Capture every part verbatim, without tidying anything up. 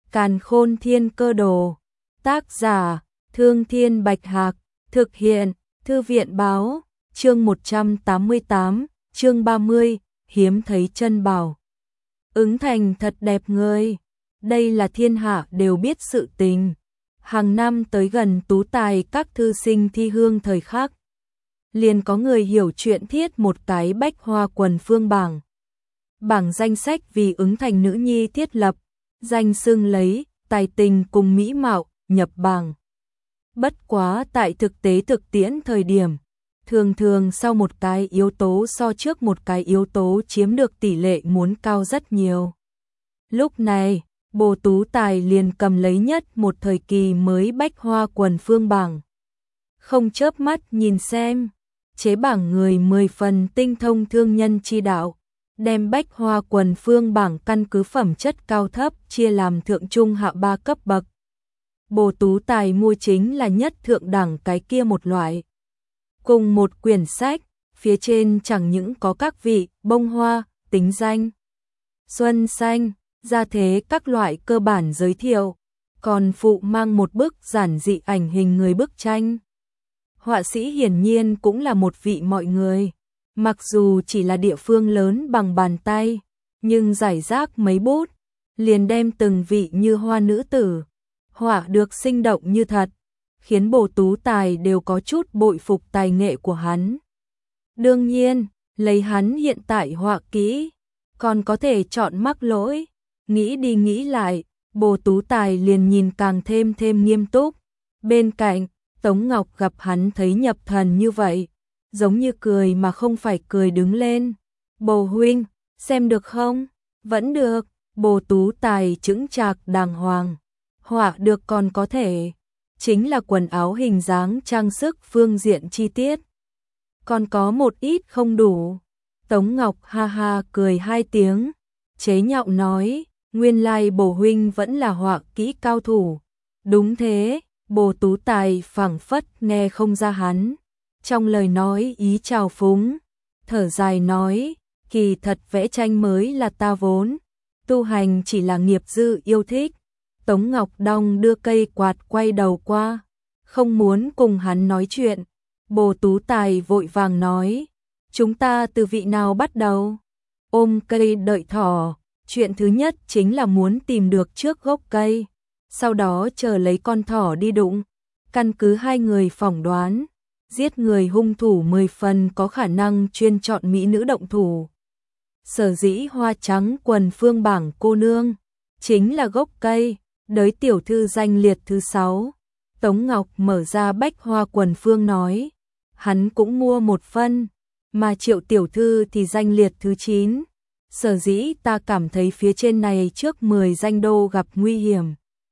Càn Khôn Thiên Cơ Đồ. Tác giả: Thương Thiên Bạch Hạc. Thực hiện: Thư viện Báo. Chương một trăm tám mươi tám, chương ba mươi, hiếm thấy chân bảo. Ứng Thành thật đẹp người. Đây là thiên hạ đều biết sự tình. Hàng năm tới gần tú tài các thư sinh thi hương thời khắc, liền có người hiểu chuyện thiết một cái bách hoa quần phương bảng. Bảng danh sách vì Ứng Thành nữ nhi thiết lập, danh xưng lấy tài tình cùng mỹ mạo nhập bảng. Bất quá tại thực tế thực tiễn thời điểm, thường thường sau một cái yếu tố so trước một cái yếu tố chiếm được tỷ lệ muốn cao rất nhiều. Lúc này, Bồ Tú Tài liền cầm lấy nhất một thời kỳ mới bách hoa quần phương bảng. Không chớp mắt nhìn xem, chế bảng người mười phần tinh thông thương nhân chi đạo, đem bách hoa quần phương bảng căn cứ phẩm chất cao thấp chia làm thượng trung hạ ba cấp bậc. Bồ Tú Tài mua chính là nhất thượng đẳng cái kia một loại. Cùng một quyển sách, phía trên chẳng những có các vị, bông hoa, tính danh, xuân xanh, gia thế các loại cơ bản giới thiệu, còn phụ mang một bức giản dị ảnh hình người bức tranh. Họa sĩ hiển nhiên cũng là một vị mọi người, mặc dù chỉ là địa phương lớn bằng bàn tay, nhưng giải rác mấy bút, liền đem từng vị như hoa nữ tử, họa được sinh động như thật, khiến Bồ Tú Tài đều có chút bội phục tài nghệ của hắn. Đương nhiên, lấy hắn hiện tại họa kỹ, còn có thể chọn mắc lỗi, nghĩ đi nghĩ lại, Bồ Tú Tài liền nhìn càng thêm thêm nghiêm túc. Bên cạnh, Tống Ngọc gặp hắn thấy nhập thần như vậy, giống như cười mà không phải cười đứng lên. Bồ huynh, xem được không? Vẫn được. Bồ Tú Tài chững chạc đàng hoàng. Họa được còn có thể, chính là quần áo hình dáng trang sức phương diện chi tiết. Còn có một ít không đủ. Tống Ngọc ha ha cười hai tiếng, chế nhạo nói, nguyên lai Bồ huynh vẫn là họa kỹ cao thủ. Đúng thế. Bồ Tú Tài phảng phất nghe không ra hắn trong lời nói ý trào phúng, thở dài nói, kỳ thật vẽ tranh mới là ta vốn, tu hành chỉ là nghiệp dư yêu thích. Tống Ngọc đong đưa cây quạt quay đầu qua, không muốn cùng hắn nói chuyện. Bồ Tú Tài vội vàng nói, chúng ta từ vị nào bắt đầu? Ôm cây đợi thỏ, chuyện thứ nhất chính là muốn tìm được trước gốc cây, sau đó chờ lấy con thỏ đi đụng. Căn cứ hai người phỏng đoán, giết người hung thủ mười phần có khả năng chuyên chọn mỹ nữ động thủ. Sở dĩ hoa trắng quần phương bảng cô nương chính là gốc cây, đới tiểu thư danh liệt thứ sáu. Tống Ngọc mở ra bách hoa quần phương nói, hắn cũng mua một phân, mà Triệu tiểu thư thì danh liệt thứ chín. Sở dĩ ta cảm thấy phía trên này trước mười danh đô gặp nguy hiểm.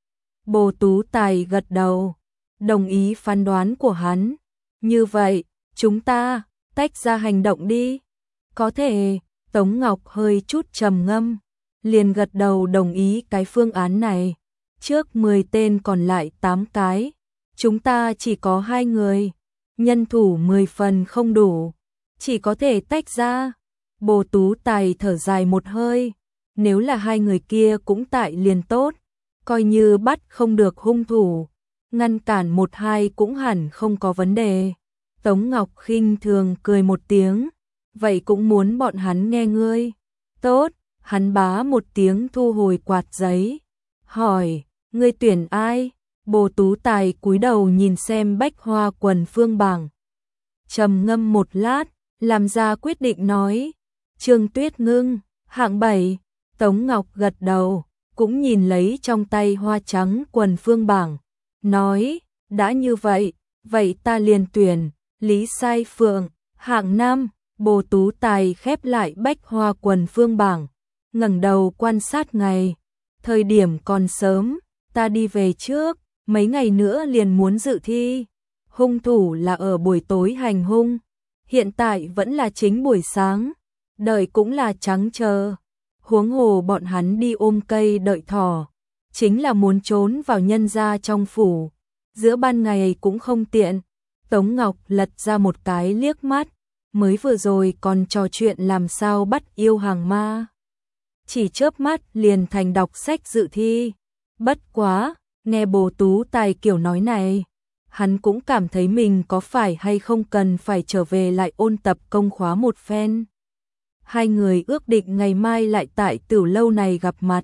Bồ Tú Tài gật đầu, đồng ý phán đoán của hắn. Như vậy, chúng ta tách ra hành động đi. Có thể. Tống Ngọc hơi chút trầm ngâm, liền gật đầu đồng ý cái phương án này. Trước mười tên còn lại tám cái, chúng ta chỉ có hai người, nhân thủ mười phần không đủ, chỉ có thể tách ra. Bồ Tú Tài thở dài một hơi, nếu là hai người kia cũng tại liền tốt, coi như bắt không được hung thủ, ngăn cản một hai cũng hẳn không có vấn đề. Tống Ngọc khinh thường cười một tiếng, vậy cũng muốn bọn hắn nghe ngươi. Tốt. Hắn bá một tiếng thu hồi quạt giấy, hỏi, ngươi tuyển ai? Bồ Tú Tài cúi đầu nhìn xem bách hoa quần phương bảng, trầm ngâm một lát, làm ra quyết định nói, Trương Tuyết Ngưng, hạng bảy. Tống Ngọc gật đầu, cũng nhìn lấy trong tay hoa trắng quần phương bảng, nói, đã như vậy, vậy ta liền tuyển Lý Sai Phượng, hạng năm. Bồ Tú Tài khép lại bách hoa quần phương bảng, ngẩng đầu quan sát ngày. Thời điểm còn sớm, ta đi về trước, mấy ngày nữa liền muốn dự thi. Hung thủ là ở buổi tối hành hung, hiện tại vẫn là chính buổi sáng, đợi cũng là trắng chờ. Huống hồ bọn hắn đi ôm cây đợi thỏ, chính là muốn trốn vào nhân gia trong phủ, giữa ban ngày cũng không tiện. Tống Ngọc lật ra một cái liếc mắt, mới vừa rồi còn trò chuyện làm sao bắt yêu hàng ma, chỉ chớp mắt liền thành đọc sách dự thi. Bất quá, nghe Bồ Tú Tài kiểu nói này, hắn cũng cảm thấy mình có phải hay không cần phải trở về lại ôn tập công khóa một phen. Hai người ước định ngày mai lại tại Tử lâu này gặp mặt.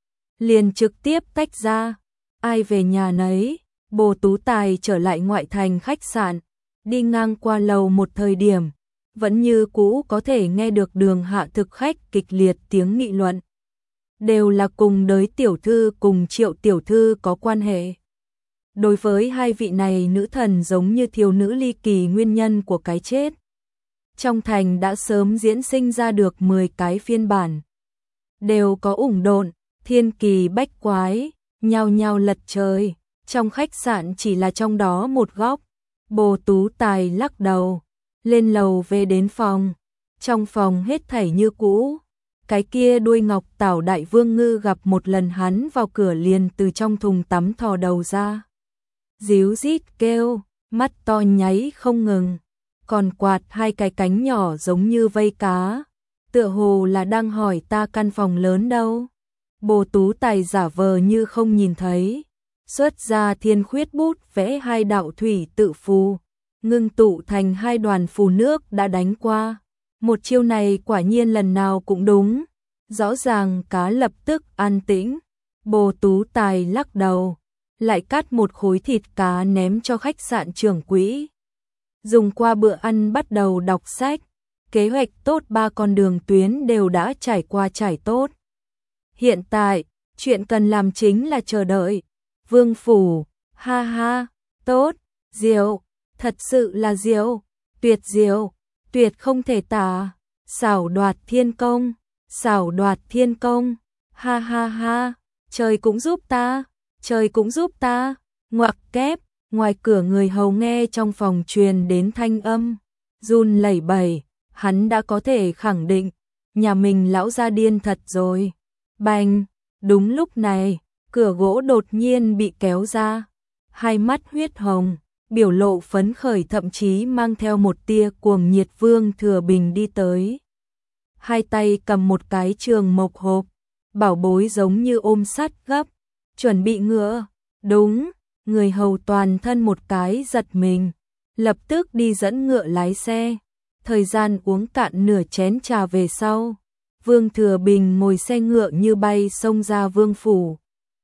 Liền trực tiếp tách ra, ai về nhà nấy. Bồ Tú Tài trở lại ngoại thành khách sạn, đi ngang qua lầu một thời điểm, vẫn như cũ có thể nghe được Đường Hạ thực khách kịch liệt tiếng nghị luận. Đều là cùng đới tiểu thư cùng Triệu tiểu thư có quan hệ. Đối với hai vị này nữ thần giống như thiếu nữ ly kỳ nguyên nhân của cái chết. Trong thành đã sớm diễn sinh ra được mười cái phiên bản. Đều có ủng độn, thiên kỳ bách quái, nhao nhao lật trời. Trong khách sạn chỉ là trong đó một góc. Bồ Tú Tài lắc đầu, lên lầu về đến phòng. Trong phòng hết thảy như cũ. Cái kia đuôi ngọc tảo đại vương ngư gặp một lần hắn vào cửa liền từ trong thùng tắm thò đầu ra. Díu rít kêu, mắt to nháy không ngừng. Còn quạt hai cái cánh nhỏ giống như vây cá. Tựa hồ là đang hỏi ta căn phòng lớn đâu. Bồ Tú Tài giả vờ như không nhìn thấy. Xuất ra thiên khuyết bút vẽ hai đạo thủy tự phù. Ngưng tụ thành hai đoàn phù nước đã đánh qua. Một chiêu này quả nhiên lần nào cũng đúng. Rõ ràng cá lập tức an tĩnh. Bồ Tú Tài lắc đầu. Lại cắt một khối thịt cá ném cho khách sạn trưởng quỹ. Dùng qua bữa ăn bắt đầu đọc sách. Kế hoạch tốt ba con đường tuyến đều đã trải qua trải tốt. Hiện tại, chuyện cần làm chính là chờ đợi. Vương phủ, ha ha, tốt, diệu, thật sự là diệu, tuyệt diệu, tuyệt không thể tả. Xảo đoạt thiên công, xảo đoạt thiên công, ha ha ha, trời cũng giúp ta, trời cũng giúp ta. Ngoặc kép, ngoài cửa người hầu nghe trong phòng truyền đến thanh âm, run lẩy bẩy, hắn đã có thể khẳng định, nhà mình lão gia điên thật rồi. Bành, đúng lúc này, cửa gỗ đột nhiên bị kéo ra, hai mắt huyết hồng, biểu lộ phấn khởi thậm chí mang theo một tia cuồng nhiệt. Vương Thừa Bình đi tới. Hai tay cầm một cái trường mộc hộp, bảo bối giống như ôm sát gấp, chuẩn bị ngựa. Đúng, người hầu toàn thân một cái giật mình, lập tức đi dẫn ngựa lái xe. Thời gian uống cạn nửa chén trà về sau, Vương Thừa Bình ngồi xe ngựa như bay xông ra vương phủ.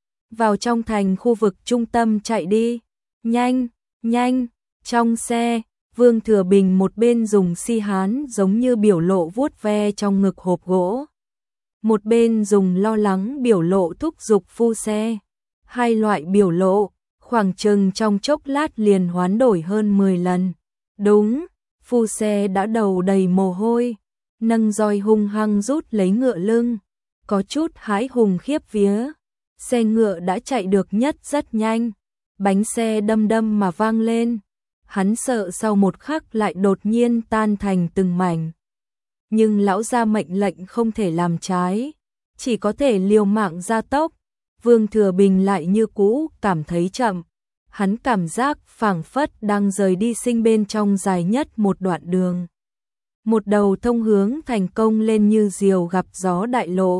Vào trong thành khu vực trung tâm chạy đi. Nhanh, nhanh, trong xe, Vương Thừa Bình một bên dùng si hán giống như biểu lộ vuốt ve trong ngực hộp gỗ. Một bên dùng lo lắng biểu lộ thúc giục phu xe. Hai loại biểu lộ, khoảng chừng trong chốc lát liền hoán đổi hơn mười lần. Đúng, phu xe đã đầu đầy mồ hôi, nâng roi hung hăng rút lấy ngựa lưng, có chút hãi hùng khiếp vía. Xe ngựa đã chạy được nhất rất nhanh, bánh xe đâm đâm mà vang lên. Hắn sợ sau một khắc lại đột nhiên tan thành từng mảnh. Nhưng lão gia mệnh lệnh không thể làm trái, chỉ có thể liều mạng gia tốc. Vương Thừa Bình lại như cũ cảm thấy chậm. Hắn cảm giác phảng phất đang rời đi sinh bên trong dài nhất một đoạn đường. Một đầu thông hướng thành công lên như diều gặp gió đại lộ.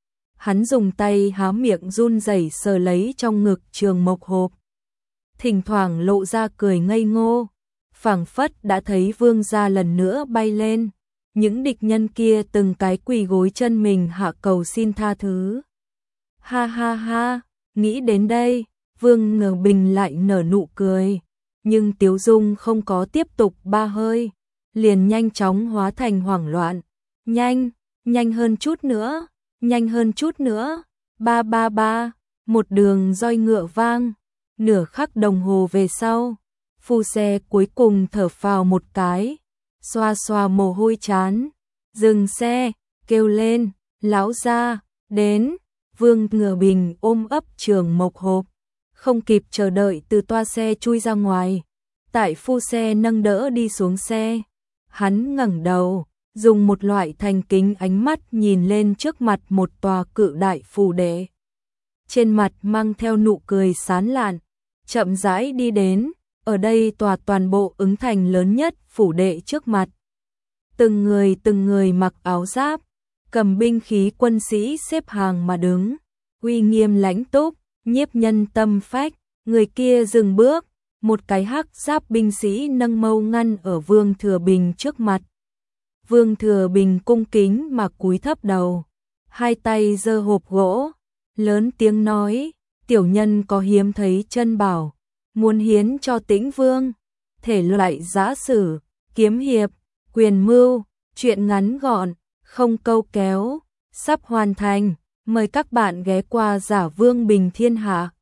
Hắn dùng tay há miệng run rẩy sờ lấy trong ngực trường mộc hộp. Thỉnh thoảng lộ ra cười ngây ngô, phảng phất đã thấy vương gia lần nữa bay lên. Những địch nhân kia từng cái quỳ gối chân mình hạ cầu xin tha thứ. Ha ha ha, nghĩ đến đây, Vương Ngờ Bình lại nở nụ cười. Nhưng Tiếu Dung không có tiếp tục ba hơi, liền nhanh chóng hóa thành hoảng loạn. Nhanh, nhanh hơn chút nữa, nhanh hơn chút nữa. Ba ba ba, một đường roi ngựa vang. Nửa khắc đồng hồ về sau, phu xe cuối cùng thở phào một cái, xoa xoa mồ hôi chán, dừng xe, kêu lên, lão gia, đến. Vương Ngờ Bình ôm ấp trường mộc hộp, không kịp chờ đợi từ toa xe chui ra ngoài. Tại phu xe nâng đỡ đi xuống xe, hắn ngẩng đầu, dùng một loại thành kính ánh mắt nhìn lên trước mặt một tòa cự đại phủ đệ. Trên mặt mang theo nụ cười sán lạn, chậm rãi đi đến, ở đây tòa toàn bộ ứng thành lớn nhất phủ đệ trước mặt. Từng người từng người mặc áo giáp, cầm binh khí quân sĩ xếp hàng mà đứng, uy nghiêm lãnh túc, nhiếp nhân tâm phách, người kia dừng bước, một cái hắc giáp binh sĩ nâng mâu ngăn ở Vương Thừa Bình trước mặt. Vương Thừa Bình cung kính mà cúi thấp đầu, hai tay giơ hộp gỗ, lớn tiếng nói, tiểu nhân có hiếm thấy chân bảo, muốn hiến cho Tĩnh Vương, thể loại giã sử, kiếm hiệp, quyền mưu, truyện ngắn gọn, không câu kéo, sắp hoàn thành, mời các bạn ghé qua Giả Vương Bình Thiên Hạ.